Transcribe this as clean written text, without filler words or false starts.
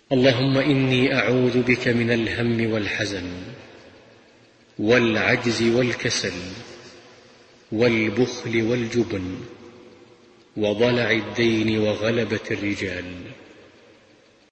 اللهم إني أعوذ بك من الهم والحزن والعجز والكسل والبخل والجبن وضلع الدين وغلبة الرجال.